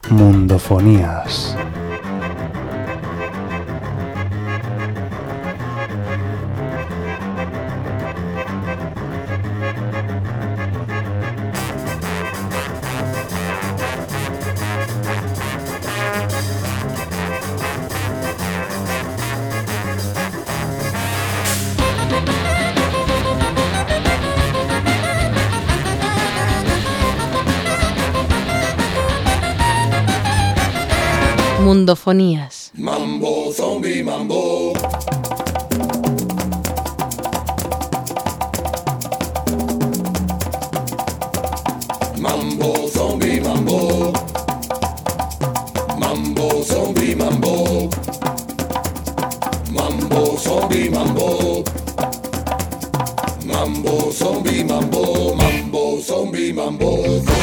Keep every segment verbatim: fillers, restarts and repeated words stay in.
Mundofonías. Mundofonías. Mambo, zombie, mambo. Mambo, zombie, mambo. Mambo, zombie, mambo. Mambo, zombie, mambo. Mambo, zombie, mambo. Mambo, zombie, mambo.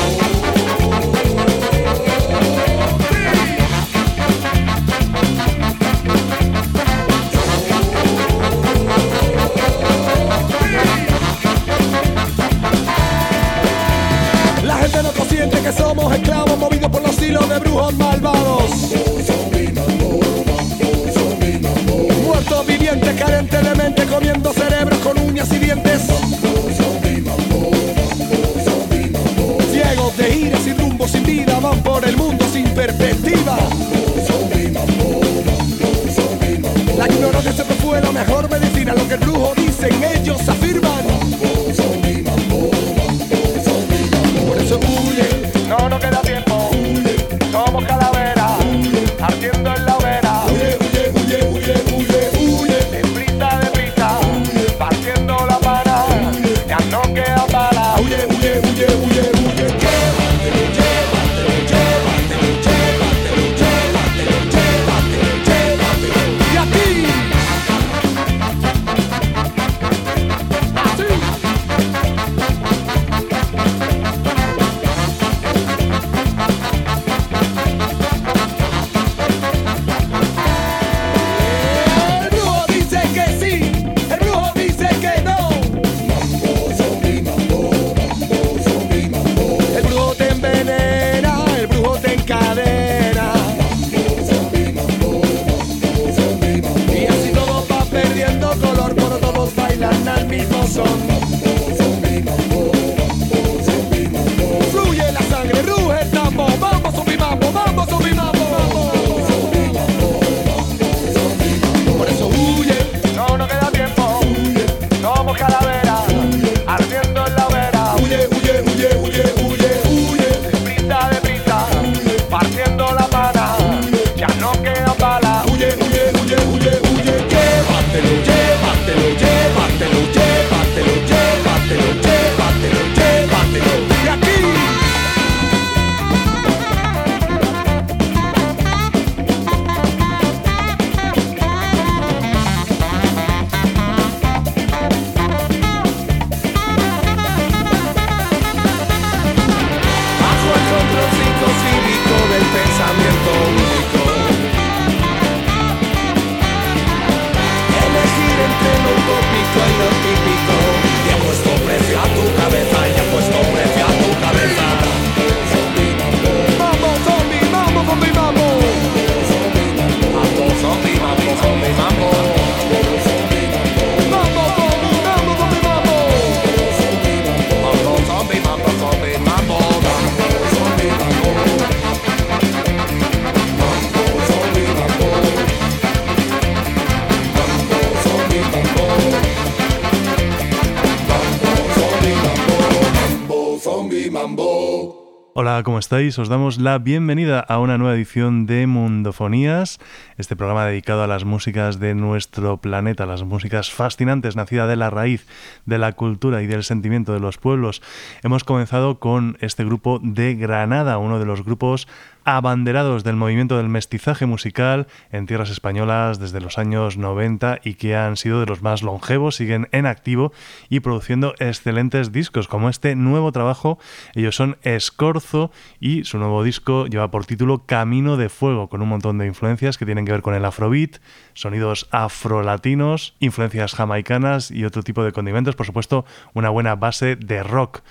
Que somos esclavos movidos por los hilos de brujos malvados. Muertos vivientes, carentes de mente, comiendo cerebros con uñas y dientes. Ciegos de ira, sin rumbo, sin vida, van por el mundo sin perspectiva. La ignorancia siempre fue la mejor medicina, lo que el brujo dicen, ellos afirman. Por eso huye. No, no queda tiempo. Somos calaveras, ardiendo en la hoguera. Huye, huye, huye, huye, huye, huye. Deprisa, deprisa, partiendo la pana. Ya no queda bala. Huye, huye, huye, huye, huye. Llévatelo, llévatelo, llévatelo, llévatelo, llévatelo, llévatelo, llévatelo. Y a ti. Así. Fluye la sangre, ruge el tambo, mambo, zombie, mambo, mambo, zombie, mambo. Por eso huye, no, no queda tiempo. Somos calaveras, ardiendo en la hoguera. Huye, huye, huye, huye, huye, huye. Deprisa, deprisa, partiendo la pana. Ya no queda bala. Huye, huye, huye, huye, huye. Llévatelo, llévatelo, llévatelo, llévatelo, llévatelo, llévatelo, llévatelo. Y aquí. Bajo el control psicocívico del pensamiento único. Elegir entre lo utópico y lo típico. Y he puesto precio a tu cabeza, y he puesto precio a tu cabeza. Mambo, zombie, mambo, zombie, mambo. Mambo, zombie, mambo, zombie, mambo. Mambo, zombie, mambo, zombie, mambo. Mambo, zombie, mambo, zombie, mambo. Mambo, zombie, mambo. Mambo, zombie, mambo. Hola, ¿cómo estáis? Os damos la bienvenida a una nueva edición de Mundofonías, este programa dedicado a las músicas de nuestro planeta, las músicas fascinantes, nacidas de la raíz de la cultura y del sentimiento de los pueblos. Hemos comenzado con este grupo de Granada, uno de los grupos abanderados del movimiento del mestizaje musical en tierras españolas desde los años noventa y que han sido de los más longevos, siguen en activo y produciendo excelentes discos como este nuevo trabajo. Ellos son Escorzo y su nuevo disco lleva por título Camino de Fuego, con un montón de influencias que tienen que ver con el afrobeat, sonidos afrolatinos, influencias jamaicanas y otro tipo de condimentos, por supuesto una buena base de rock.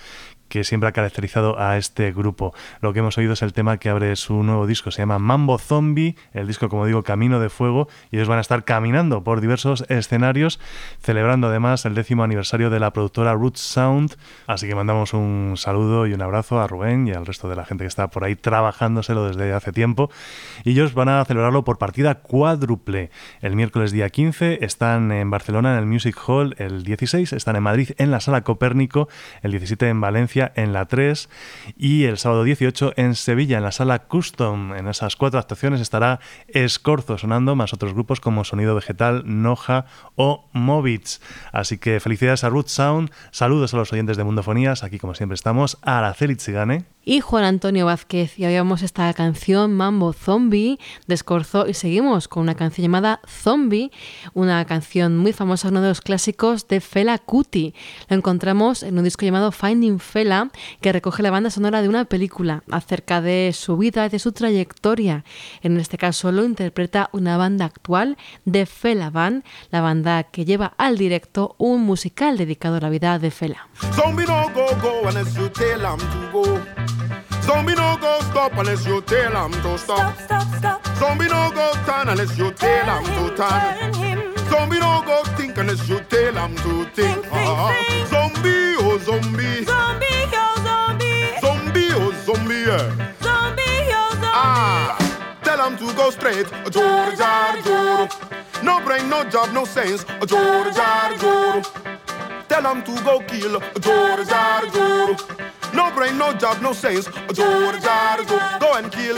que siempre ha caracterizado a este grupo. Lo que hemos oído es el tema que abre su nuevo disco, se llama Mambo Zombie, el disco, como digo, Camino de Fuego, y ellos van a estar caminando por diversos escenarios, celebrando además el décimo aniversario de la productora Root Sound, así que mandamos un saludo y un abrazo a Rubén y al resto de la gente que está por ahí trabajándoselo desde hace tiempo, y ellos van a celebrarlo por partida cuádruple. El miércoles día quince están en Barcelona en el Music Hall, el dieciséis están en Madrid en la Sala Copérnico, el diecisiete en Valencia en la tres y el sábado dieciocho en Sevilla en la Sala Custom. En esas cuatro actuaciones estará Escorzo sonando, más otros grupos como Sonido Vegetal, Noja o Movits. Así que felicidades a Root Sound, saludos a los oyentes de Mundofonías, aquí como siempre estamos Araceli Tzigane y Juan Antonio Vázquez, y oíamos esta canción Mambo Zombie de Escorzo, y seguimos con una canción llamada Zombie, una canción muy famosa, uno de los clásicos de Fela Kuti. Lo encontramos en un disco llamado Finding Fela, que recoge la banda sonora de una película acerca de su vida y de su trayectoria. En este caso lo interpreta una banda actual de Fela Band, la banda que lleva al directo un musical dedicado a la vida de Fela. Zombie no go go unless you tell him to go. Zombie no go stop unless you tell him to stop. Stop, stop, stop. Zombie no go turn unless you tell him to turn. Zombie no go think unless you tell him to think. Think, think, Ah, think. zombie, oh zombie. Zombie, yo, zombie. Zombie, oh zombie, yeah. Zombie, yo, zombie. Ah, tell him to go straight. Jor, jar, jor. No brain, no job, no sense. Jor, jar, jor. Tell him to go kill. Jor, jar, jor. No brain, no job, no sense. Jor, jar, jor. Go and kill.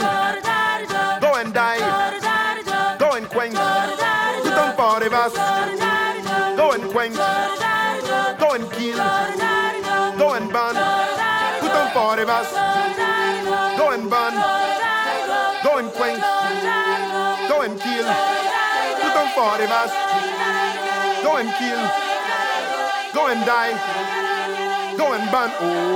Go and die. Go and quench. Put on for the verse. Go and quench. Go and kill. Go and burn. Put on for the verse. Go and burn. Go and quench. Go and kill. Put on for the verse. Go and kill. Go and die. Go and burn.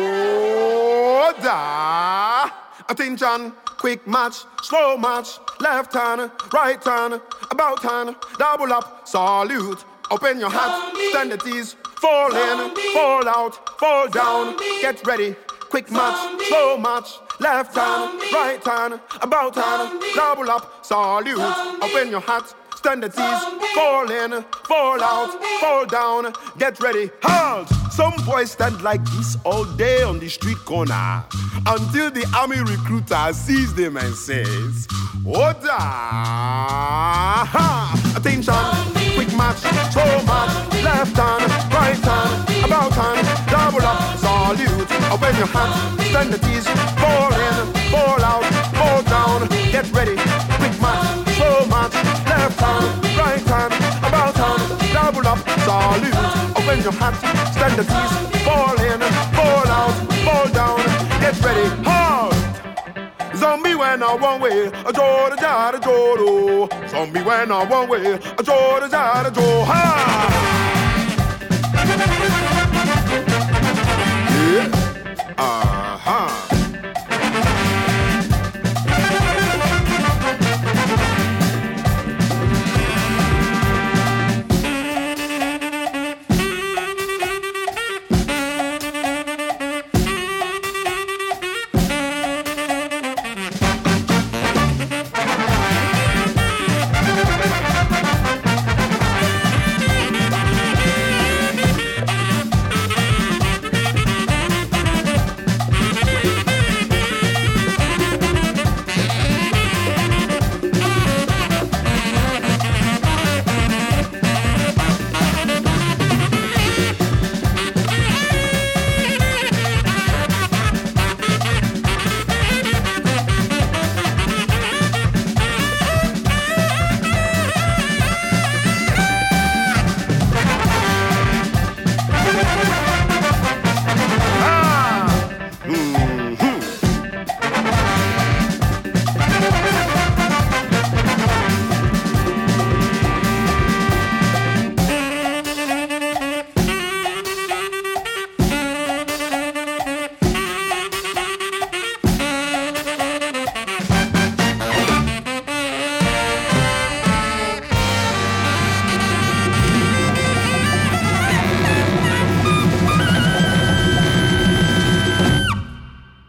Oh, da. Attention. Quick match, slow match, left turn, right turn, about turn, double up, salute, open your hat, stand at ease, fall in, fall out, fall down, get ready, quick match, slow match, left turn, right turn, about turn, double up, salute, open your hat, stand at ease, fall in, fall out, fall down, get ready, halt! Some boys stand like this all day on the street corner until the army recruiter sees them and says, Oda! Attention, quick match, slow match, left turn, right turn, about turn, double up, salute, open your hands, stand at ease, fall in, fall out, fall down, get ready, quick match, slow match, left turn, right turn, about turn, double up, salute, open your hands, stand at ease, fall in, fall out, fall down, get ready, halt! Zombie when I one way, a jor jar joro. Zombie when I one way, a jor jar joro. Ha! Yeah. Uh-huh.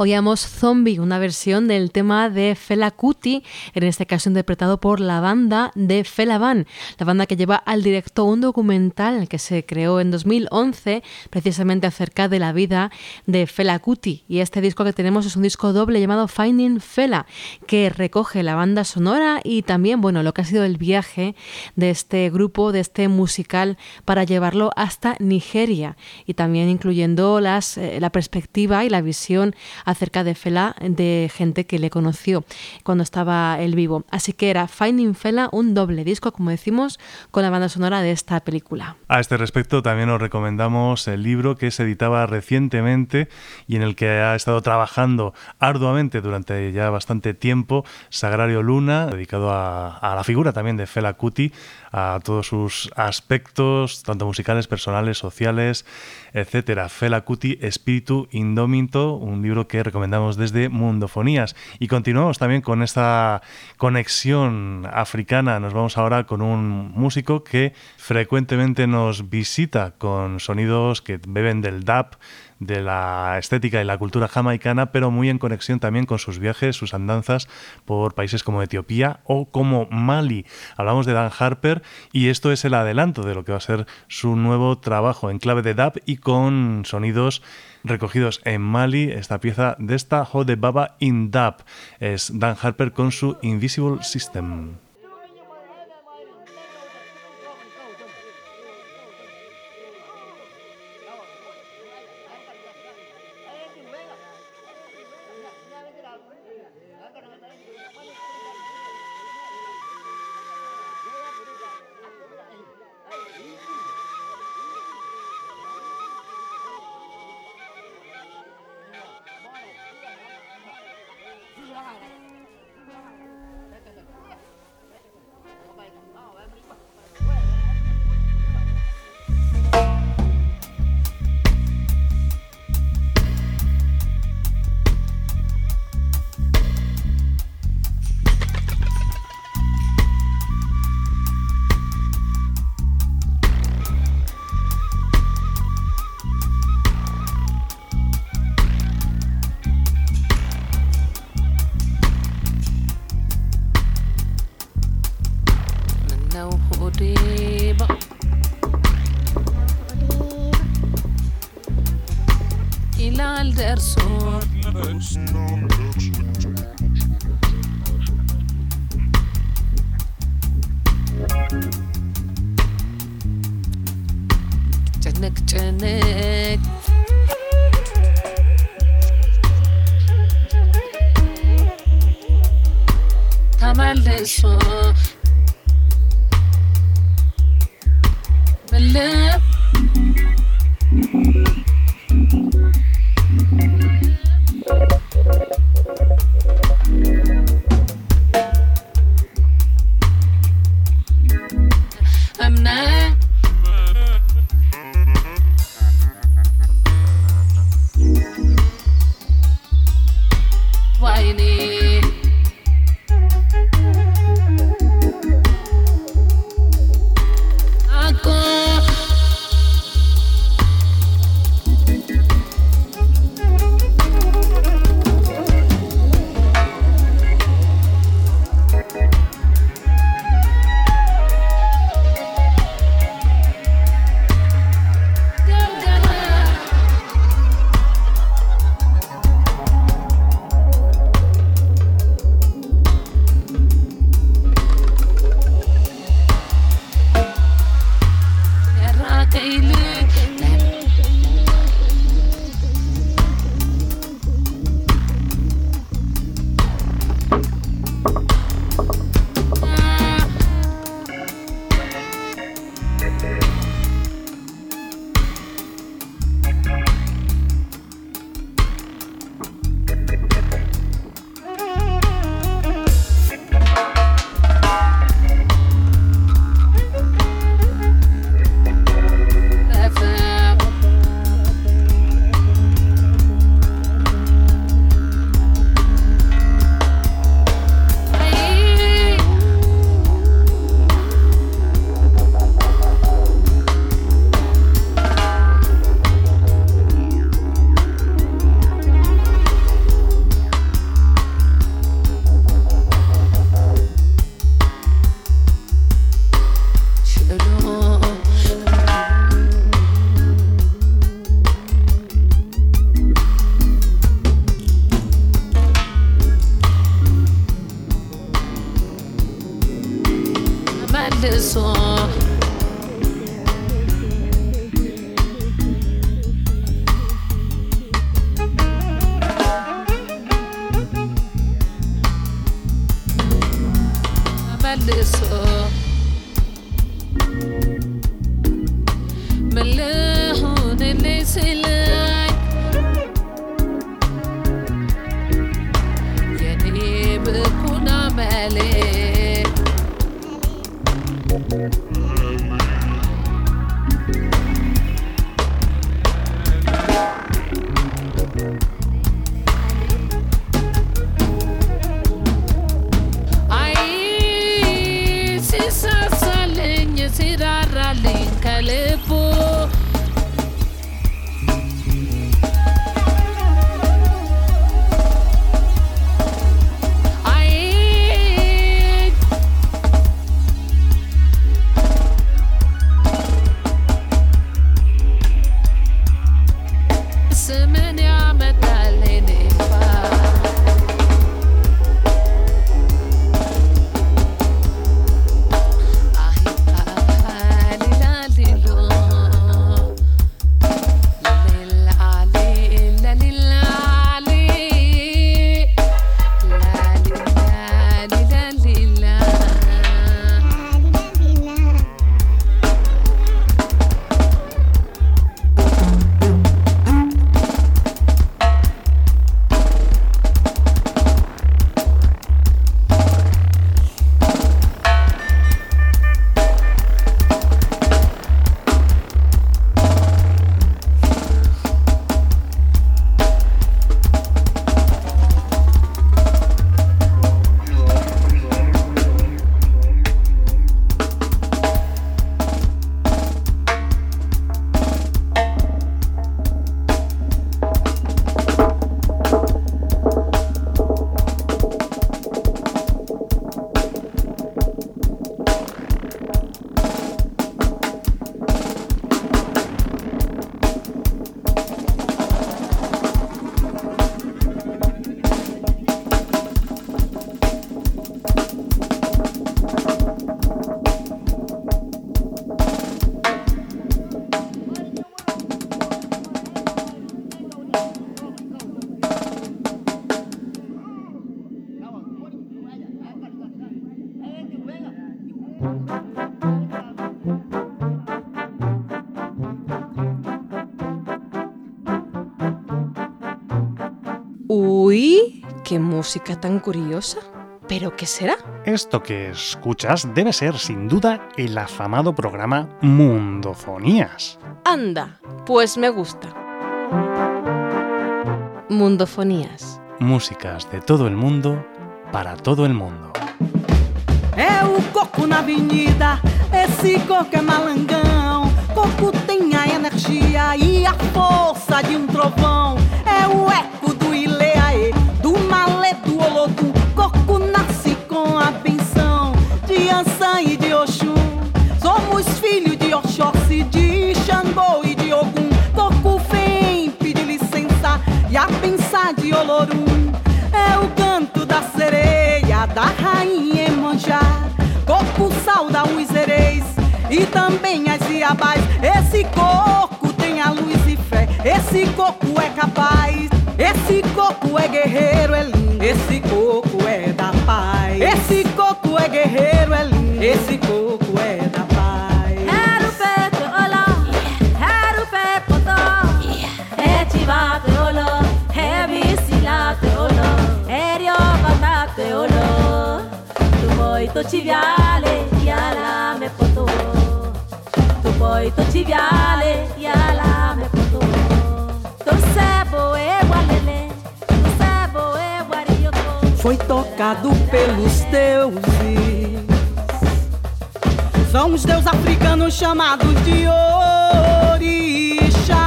Oíamos Zombie, una versión del tema de Fela Kuti, en este caso interpretado por la banda de Fela Van, la banda que lleva al directo un documental que se creó en dos mil once precisamente acerca de la vida de Fela Kuti. Y este disco que tenemos es un disco doble llamado Finding Fela, que recoge la banda sonora y también, bueno, lo que ha sido el viaje de este grupo, de este musical, para llevarlo hasta Nigeria, y también incluyendo las, eh, la perspectiva y la visión acerca de Fela de gente que le conoció cuando estaba él vivo. Así que era Finding Fela, un doble disco, como decimos, con la banda sonora de esta película. A este respecto también os recomendamos el libro que se editaba recientemente y en el que ha estado trabajando arduamente durante ya bastante tiempo Sagrario Luna, dedicado a, a la figura también de Fela Kuti, a todos sus aspectos, tanto musicales, personales, sociales, etcétera. Fela Kuti, Espíritu Indómito, un libro que recomendamos desde Mundofonías. Y continuamos también con esta conexión africana. Nos vamos ahora con un músico que frecuentemente nos visita con sonidos que beben del dub, de la estética y la cultura jamaicana, pero muy en conexión también con sus viajes, sus andanzas por países como Etiopía o como Mali. Hablamos de Dan Harper y esto es el adelanto de lo que va a ser su nuevo trabajo en clave de dub y con sonidos recogidos en Mali. Esta pieza de esta Hode Baba in Dub es Dan Harper con su Invisible System. መልሶ መልሶ ምን ልሁንልኝ ሲለኝ የኔ ብኩን አመሌ ሲራራልኝ ከልቡ አይ ስምን ያመጣል እኔባ Uy, qué música tan curiosa. ¿Pero qué será? Esto que escuchas debe ser, sin duda, el afamado programa Mundofonías. Anda, pues me gusta. Mundofonías. Músicas de todo el mundo, para todo el mundo. É o coco na avenida, esse coco é malangão. Coco tem a energia e a força de um trovão. É o eco do Ileaê, do Malê, do Olodum. Coco nasce com a benção de Ansan e de Oxum. Somos filhos de Oxóssi, de Xangô e de Ogum. Coco vem pedir licença e a pensar de Olorum. É o canto da sereia, da rainha Emanjá. Coco sauda os ereis e também as iabás. Esse coco tem a luz e fé, esse coco é capaz. Esse coco é guerreiro, é lindo, esse coco é da paz. Esse coco é guerreiro, é lindo, esse coco é da paz. Era o pé de olá, era o pé potó. É tivate oló, é bicilate oló. É riobate oló. Tu boi to tiviale, yala me potó. Tu boi to tiviale, yala me potó. Tu sebo é gualele, tu sebo é guariocô. Foi tocado pelos deuses. São os deuses africanos chamados de orixás,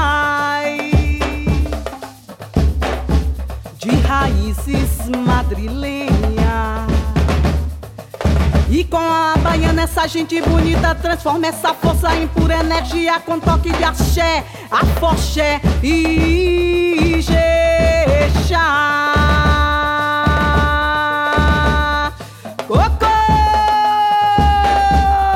de raízes madrilenhas. E com a baiana essa gente bonita transforma essa força em pura energia com toque de axé, afoxé e ijexá. Cocô!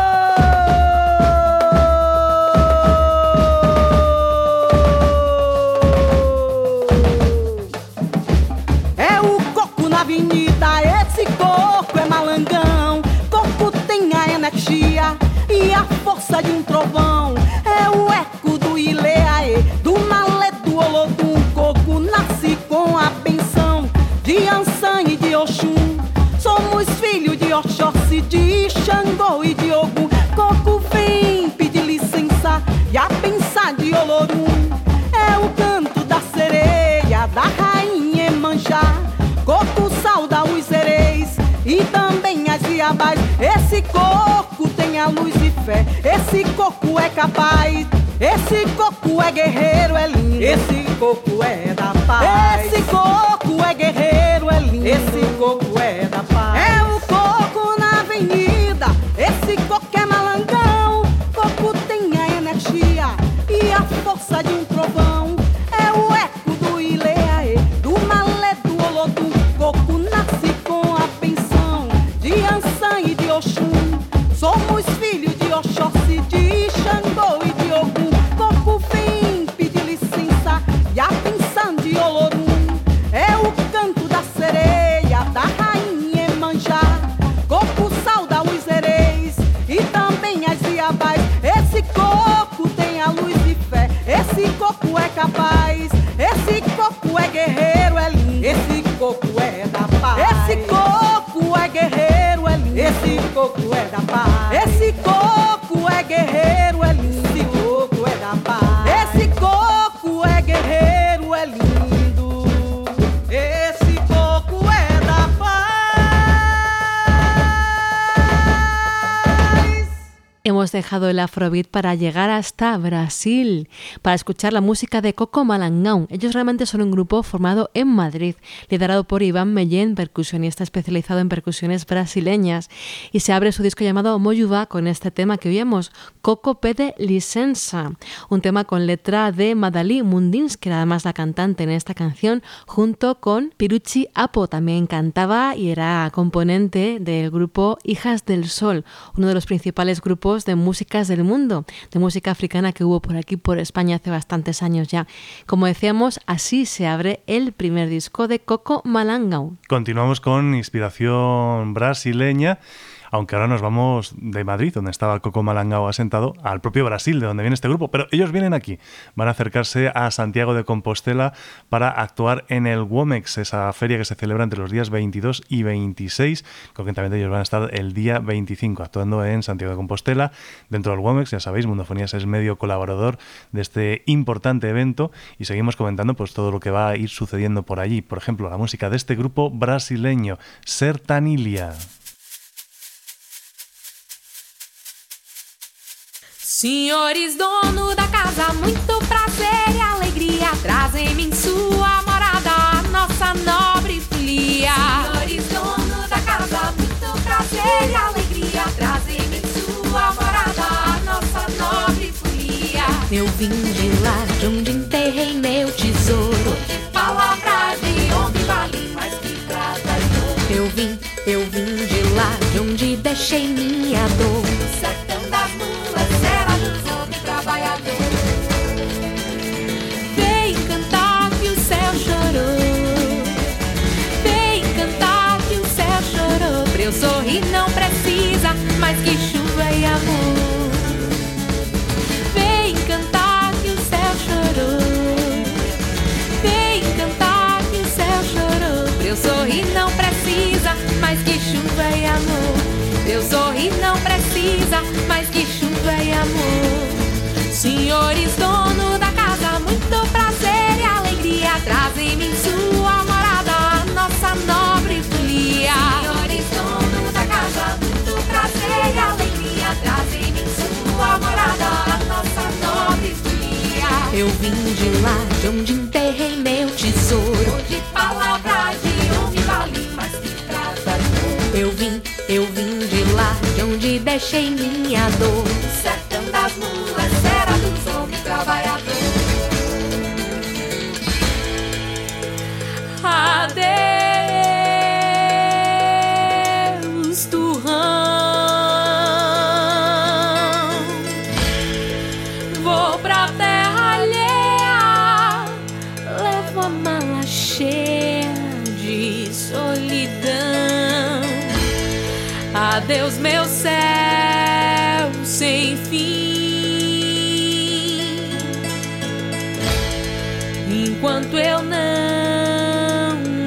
força de um trovão. É o eco do Ileaê, do Malé, do Olodum. Coco nasce com a benção de Ansan e de Oxum. Somos filhos de Oxóssi, de Xangô e de Ogum. Coco vem pedir licença e a pensar de Olorum. É o canto da sereia, da rainha Emanjá. Coco sauda os ereis e também as iabás. Esse coco tem a luz e fé, esse coco é capaz. Esse coco é guerreiro, é lindo. Esse coco é da paz. Esse coco é guerreiro, é lindo. Esse coco é da paz. É o coco na avenida. Esse coco é malangão. Coco tem a energia e a força de um trovão. É o eco do Ileaê, do Malé, do Olodum. Coco nasce com a benção de Ansan e de Oxum. Somos filhos de Oxóssi, de Xangô e de Ogum. Coco vem pedir licença e a pensão de Olorum. É o canto da sereia, da rainha Emanjá. Coco sauda os ereis e também as iabás. Esse coco tem a luz e fé, esse coco é capaz. Esse coco é guerreiro, é lindo. Esse coco é da paz. Esse coco é guerreiro, é lindo. Esse coco é da paz. Esse coco é guerreiro, é lindo. Esse coco é da paz. Esse coco é guerreiro, é lindo. Esse coco é da paz. Hemos dejado el afrobeat para llegar hasta Brasil, para escuchar la música de Coco Malangão. Ellos realmente son un grupo formado en Madrid, liderado por Iván Mellén, percusionista especializado en percusiones brasileñas, y se abre su disco llamado Moyubá con este tema que oímos, Coco pede licença, un tema con letra de Madalí Mundins, que era además la cantante en esta canción, junto con Piruchi Apo, también cantaba y era componente del grupo Hijas del Sol, uno de los principales grupos de músicas del mundo, de música africana que hubo por aquí, por España, hace bastantes años ya. Como decíamos, así se abre el primer disco de Coco Malangão. Continuamos con inspiración brasileña, aunque ahora nos vamos de Madrid, donde estaba Coco Malangão asentado, al propio Brasil, de donde viene este grupo. Pero ellos vienen aquí, van a acercarse a Santiago de Compostela para actuar en el Womex, esa feria que se celebra entre los días veintidós y veintiséis. Concretamente ellos van a estar el día veinticinco actuando en Santiago de Compostela, dentro del Womex. Ya sabéis, Mundofonías es medio colaborador de este importante evento y seguimos comentando pues todo lo que va a ir sucediendo por allí. Por ejemplo, la música de este grupo brasileño, Sertanília. Senhores dono da casa, muito prazer e alegria, trazem-me em sua morada, nossa nobre folia. Senhores dono da casa, muito prazer e alegria, trazem-me em sua morada, nossa nobre folia. Eu vim de lá de onde enterrei meu tesouro, de palavra de homem vale mais que prata e ouro. Eu vim, eu vim de lá de onde deixei minha dor, no sertão das mulas, era dos homens trabalhadores. Vem cantar que o céu chorou, vem cantar que o céu chorou. Pra eu sorrir não precisa mais que chuva e amor. Vem cantar que o céu chorou, vem cantar que o céu chorou. Pra eu sorrir não precisa mais que chuva e amor. Eu sorrir não precisa mais que chuva e amor. Senhores dono da casa, muito prazer e alegria, trazem-me em sua morada, nossa nobre folia. Senhores dono da casa, muito prazer e alegria, trazem-me em sua morada, nossa nobre folia. Eu vim de lá de onde enterrei meu tesouro, de palavra de homem vale mais que prata e ouro. Eu vim, eu vim de lá de onde deixei minha dor, o sertão das mulas, era dos homens trabalhadores. Adeus, turrão, vou pra terra alheia, levo a mala cheia de solidão. Adeus, meu céu sem sem fim. Enquanto eu não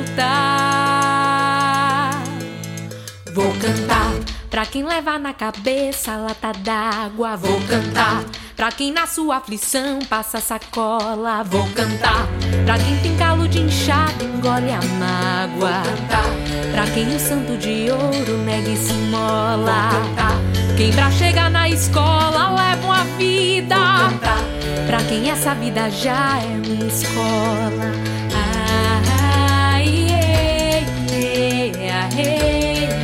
voltar, vou cantar pra quem leva na cabeça lata d'água. Vou cantar pra quem na sua aflição passa sacola. Vou cantar pra quem tem calo de inchado, engole a mágoa. Vou cantar pra quem o santo de ouro nega e se mola. Vou cantar quem pra chegar na escola leva uma vida. Vou cantar pra quem essa vida já é uma escola. Ah, yeah, yeah, yeah.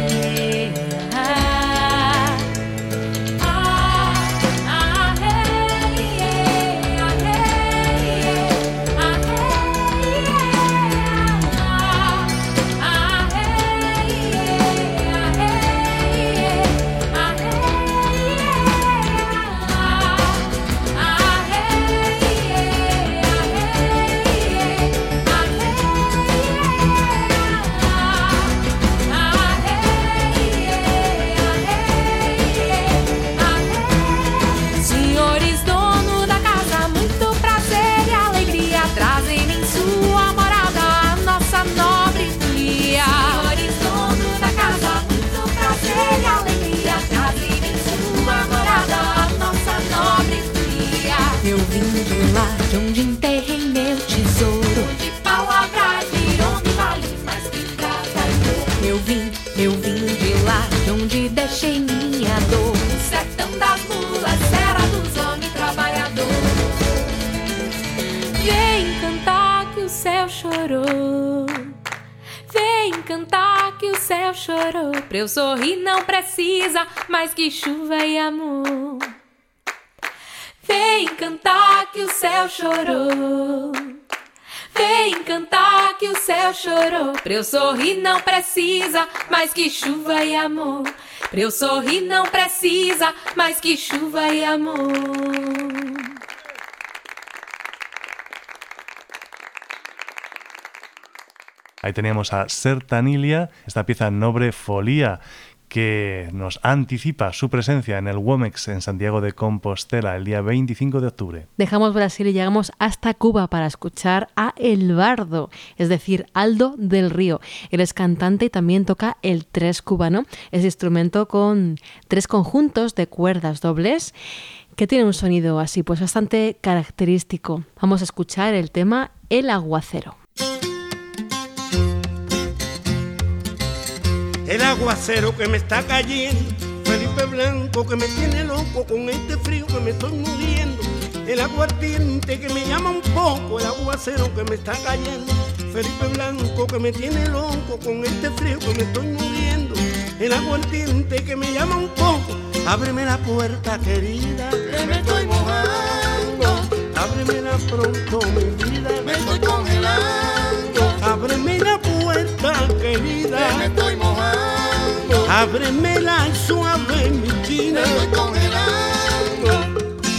Eu vim de lá de onde enterrei meu tesouro, onde palavras virou me vale mais que prata e ouro. Eu vim, eu vim de lá de onde deixei minha dor, o sertão das mulas, serra dos homens trabalhadores. Vem cantar que o céu chorou, vem cantar que o céu chorou. Pra eu sorrir não precisa mais que chuva e amor. Vem cantar que o céu chorou, vem cantar que o céu chorou. Pra eu sorrir não precisa mais que chuva e amor. Pra eu sorrir não precisa mais que chuva e amor. Ahí teníamos a Sertanilia, esta pieza Nobre Folía, que nos anticipa su presencia en el Womex en Santiago de Compostela el día veinticinco de octubre. Dejamos Brasil y llegamos hasta Cuba para escuchar a El Bardo, es decir, Aldo del Río. Él es cantante y también toca el tres cubano, ese instrumento con tres conjuntos de cuerdas dobles que tiene un sonido así, pues bastante característico. Vamos a escuchar el tema El Aguacero. El aguacero que me está cayendo, Felipe Blanco que me tiene loco con este frío que me estoy muriendo. El aguardiente que me llama un poco, el aguacero que me está cayendo. Felipe Blanco que me tiene loco con este frío que me estoy muriendo. El aguardiente que me llama un poco, ábreme la puerta querida, que me estoy mojando. Ábremela pronto mi vida, me estoy congelando. Ábreme la puerta querida, que me estoy mojando. Ábremela suave mi china, me estoy congelando.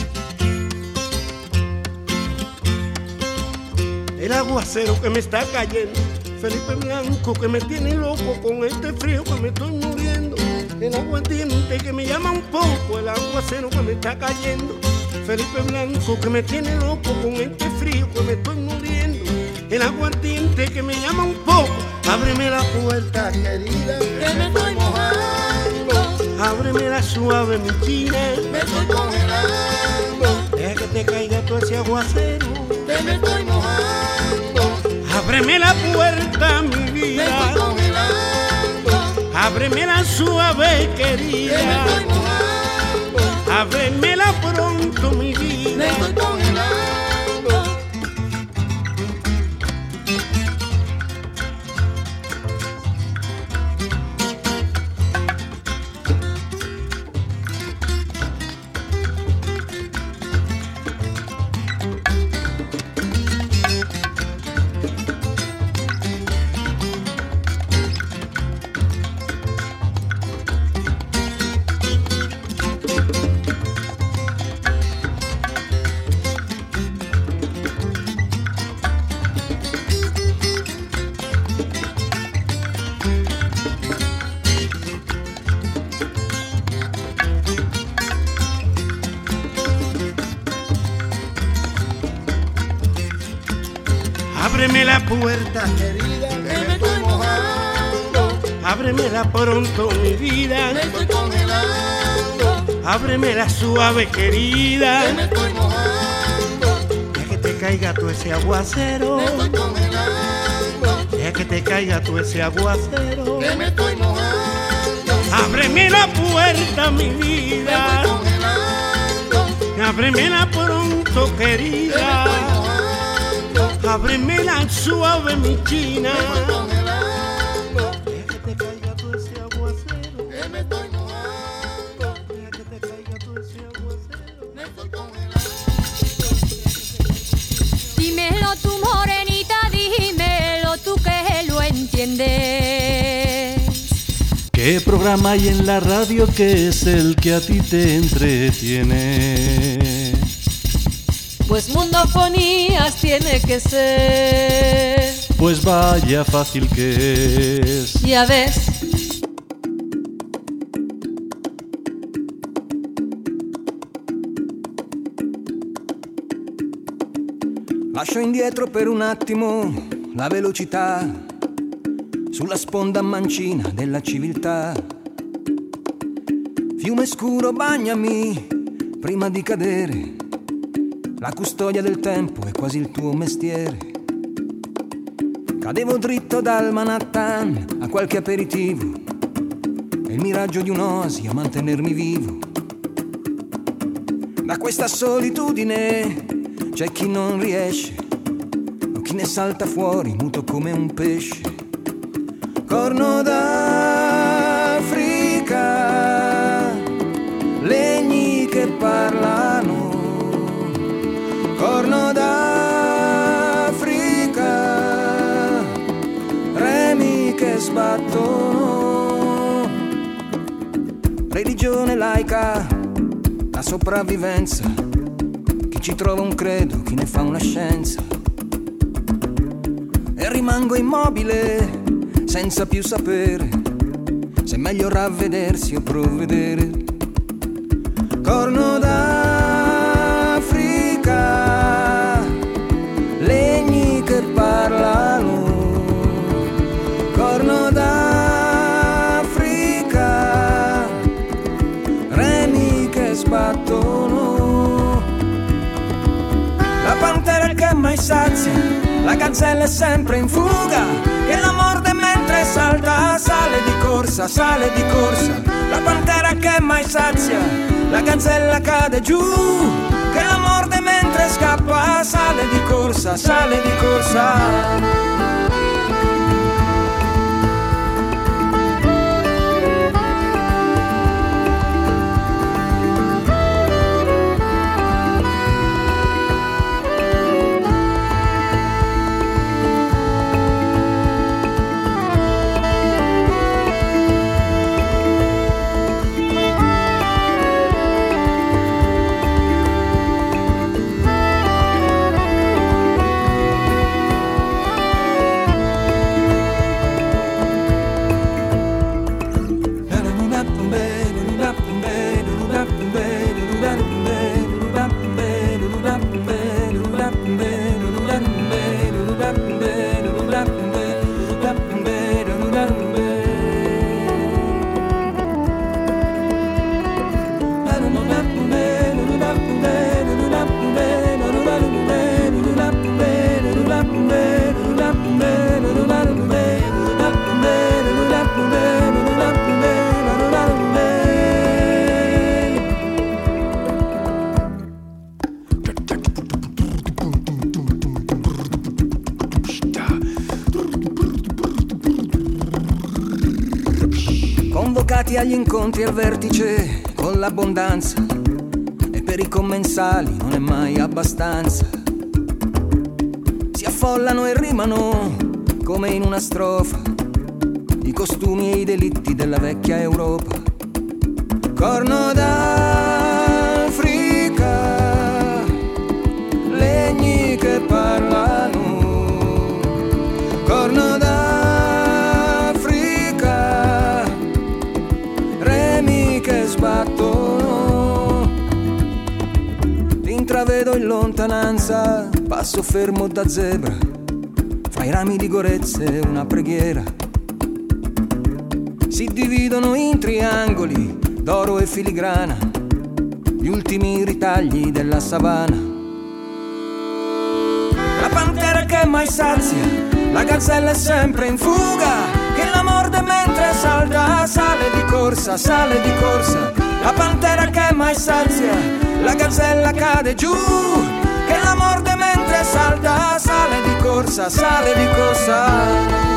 El aguacero que me está cayendo, Felipe Blanco que me tiene loco con este frío que me estoy muriendo. El aguardiente que me llama un poco, el aguacero que me está cayendo. Felipe Blanco que me tiene loco con este frío que me estoy muriendo. El aguardiente que me llama un poco, ábreme la puerta querida, que me estoy mojando. Ábreme la suave mi china, me estoy congelando. Deja que te caiga todo ese aguacero, que me estoy mojando. Ábreme la puerta mi vida, me estoy congelando. Ábreme la suave querida, que me estoy mojando. Ábremela pronto mi vida, me estoy congelando. Ábreme la puerta, querida, que me estoy mojando. Ábremela pronto, mi vida, Me estoy congelando. ábremela suave, querida, Que me estoy mojando. deja que te caiga todo ese aguacero, Me estoy congelando. deja que te caiga todo ese aguacero. Que me estoy mojando. Ábreme la puerta, mi Me estoy vida, congelando. ábremela pronto, Que me querida, estoy mojando. ábremela suave, mi china, Me estoy congelando. deja que te caiga todo ese aguacero, Que me estoy mojando. deja que te caiga todo ese aguacero. Me estoy congelando. Dímelo tú, morenita, dímelo tú que lo entiendes. ¿Qué programa hay en la radio que es el que a ti te entretiene? Pues Mundofonías tiene que ser. Pues vaya fácil que es. Ya ves. Lascio indietro per un attimo la velocità sulla sponda mancina della civiltà. Fiume scuro, bagnami prima di cadere. La custodia del tempo è quasi il tuo mestiere. Cadevo dritto dal Manhattan a qualche aperitivo. È il miraggio di un'oasi a mantenermi vivo. Da questa solitudine c'è chi non riesce, o chi ne salta fuori muto come un pesce. Corno d'Africa, legni che parlano. Corno d'Africa, remi che sbattono. Religione laica, la sopravvivenza. Chi ci trova un credo, chi ne fa una scienza. E rimango immobile, senza più sapere se è meglio ravvedersi o provvedere. Corno d'Africa, legni che parlano. Corno d'Africa, remi che sbattono. La pantera che mai sazia, la gazzella è sempre in fuga, che la morde mentre salta, sale di corsa, sale di corsa. La pantera che mai sazia, la gazzella cade giù, che la morde mentre scappa, sale di corsa, sale di corsa. Convocati agli incontri al vertice con l'abbondanza, e per i commensali non è mai abbastanza. Si affollano e rimano come in una strofa i costumi e i delitti della vecchia Europa. Corno d'Africa, legni che parlano. Corno d'Africa, remi che sbattono. Intravedo in lontananza, passo fermo da zebra, ai rami di gorezze una preghiera. Si dividono in triangoli d'oro e filigrana gli ultimi ritagli della savana. La pantera che mai sazia, la gazzella è sempre in fuga, che la morde mentre salta, sale di corsa, sale di corsa. La pantera che mai sazia, la gazzella cade giù, che la morde mentre salta, sale di corsa, sale di corsa.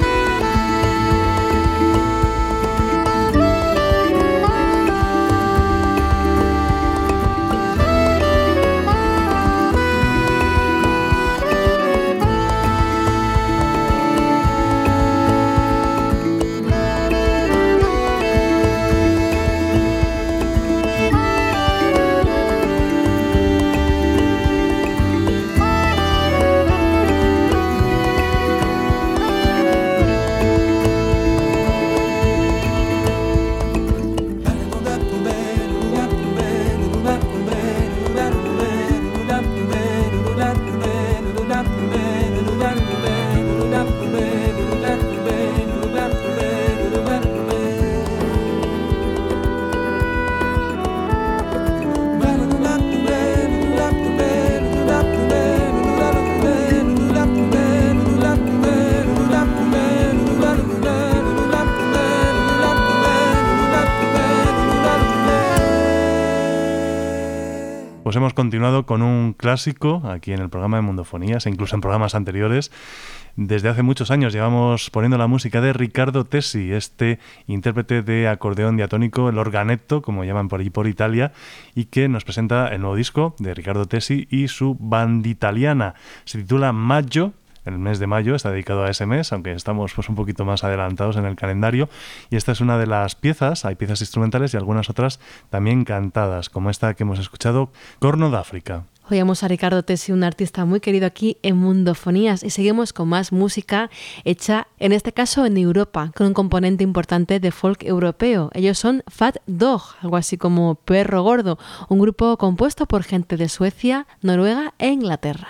Pues hemos continuado con un clásico aquí en el programa de Mundofonías e incluso en programas anteriores. Desde hace muchos años llevamos poniendo la música de Riccardo Tesi, este intérprete de acordeón diatónico, el organetto, como llaman por allí por Italia, y que nos presenta el nuevo disco de Riccardo Tesi y su Banditaliana. Se titula Maggio. El mes de mayo está dedicado a ese mes, aunque estamos pues un poquito más adelantados en el calendario. Y esta es una de las piezas, hay piezas instrumentales y algunas otras también cantadas, como esta que hemos escuchado, Corno d'Africa. Oíamos a Riccardo Tesi, un artista muy querido aquí en Mundofonías, y seguimos con más música hecha, en este caso en Europa, con un componente importante de folk europeo. Ellos son Fat Dog, algo así como Perro Gordo, un grupo compuesto por gente de Suecia, Noruega e Inglaterra.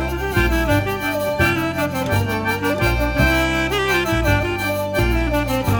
Thank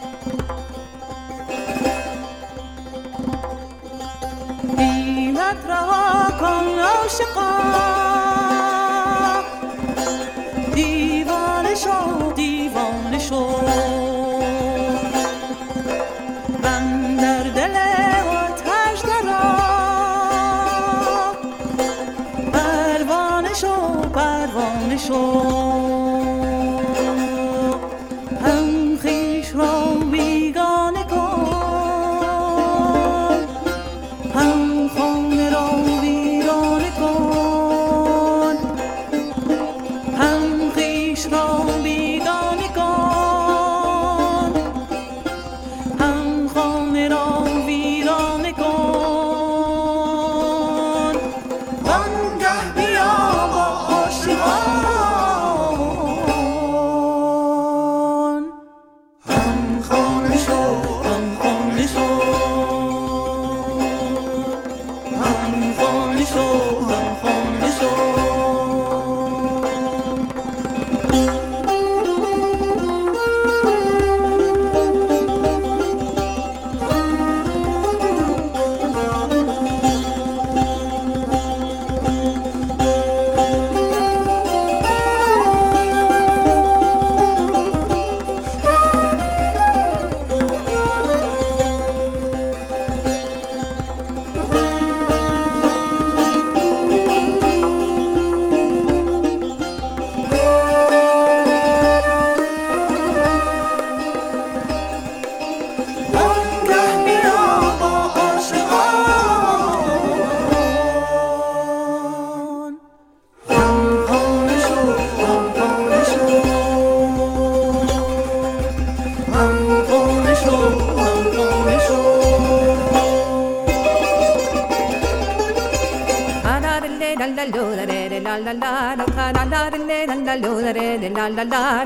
la la la la la la la la la la la la la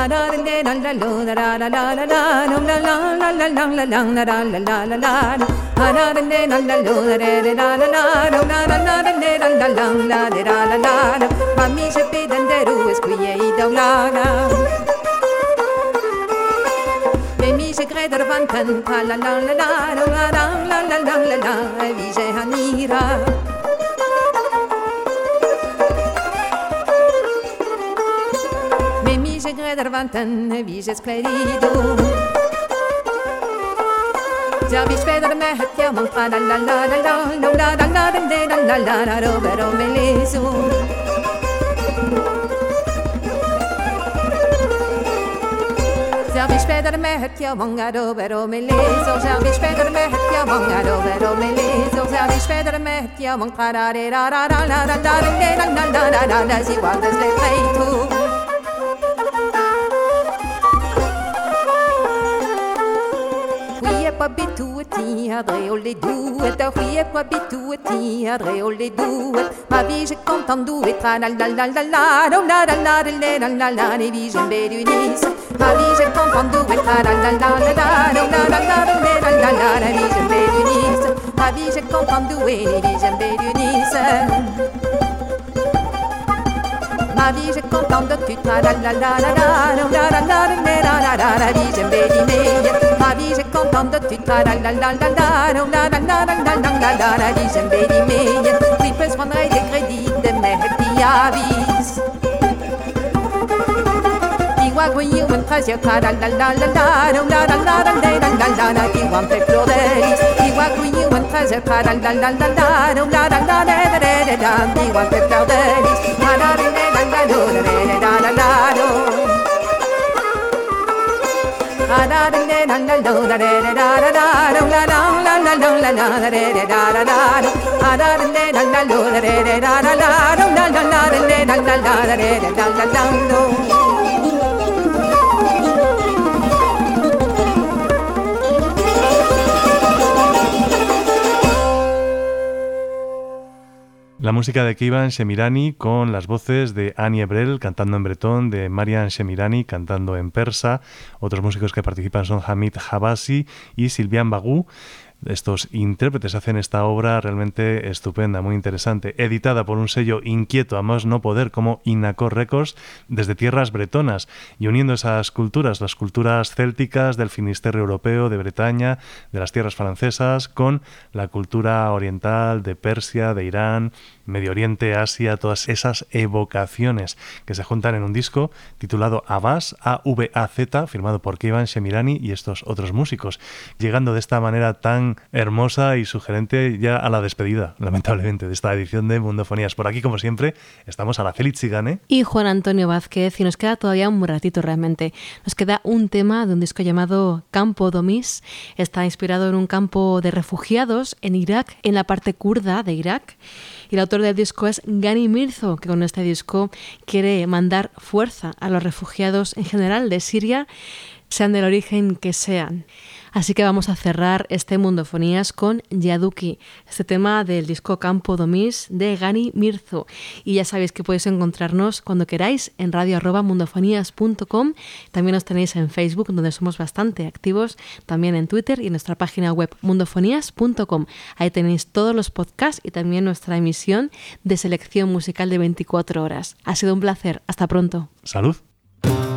Mami je pedanderu es qui ei daulana Mami je greder vanten la la la la la la la la la la vi je hanira Mami je greder vanten vi je sklerido Ja vi speder med het ja man la la la la la la la la la la la la rovero meleso Ja vi speder med het ja man rovero meleso Ja vi speder med het ja man rovero meleso Ja vi speder med het ja man la la la la la la la la la la la la si guardas le peito Pabituati adre ole duet a rie pabituati adre ole duet ma vie je content duet tra la la la la la la la la la la la la ne vie je bedunis ma vie je content duet tra la la la la la la la la la la la la vie je bedunis ma vie je content duet vie je bedunis Ma vie je content de tu tra la la la la la la la la la la la la vie je bedunis Ma vie je content de tu tra la la la la la la la la la la la la la vie je bedunis Oui peux prendre les crédits de mes piavis Igual que yo me traje tra la la la la la la la la la la la la igual te flores Igual que yo me traje tra la la la la la la la la la la igual te flores La la la la la la la la la La la la la la la la la la la la la la la la la la la la La música de Keivan Shemirani con las voces de Annie Ebrel cantando en bretón, de Marian Shemirani cantando en persa. Otros músicos que participan son Hamid Habasi y Sylvian Bagou. Estos intérpretes hacen esta obra realmente estupenda, muy interesante, editada por un sello inquieto a más no poder como Inacor Records desde tierras bretonas y uniendo esas culturas, las culturas célticas del Finisterre europeo, de Bretaña, de las tierras francesas, con la cultura oriental de Persia, de Irán, Medio Oriente, Asia, todas esas evocaciones que se juntan en un disco titulado Avaz, A V A Z, firmado por Keivan Shemirani y estos otros músicos, llegando de esta manera tan hermosa y sugerente ya a la despedida, lamentablemente, de esta edición de Mundofonías. Por aquí, como siempre, estamos Araceli Chigane y Juan Antonio Vázquez, y nos queda todavía un ratito realmente. Nos queda un tema de un disco llamado Campo Domis. Está inspirado en un campo de refugiados en Irak, en la parte kurda de Irak. Y el autor del disco es Gani Mirzo, que con este disco quiere mandar fuerza a los refugiados en general de Siria, sean del origen que sean. Así que vamos a cerrar este Mundofonías con Yaduki, este tema del disco Campo Domis de Gani Mirzo. Y ya sabéis que podéis encontrarnos cuando queráis en radio arroba mundofonías punto com. También nos tenéis en Facebook, donde somos bastante activos, también en Twitter y en nuestra página web mundofonías punto com. Ahí tenéis todos los podcasts y también nuestra emisión de selección musical de veinticuatro horas. Ha sido un placer. Hasta pronto. Salud.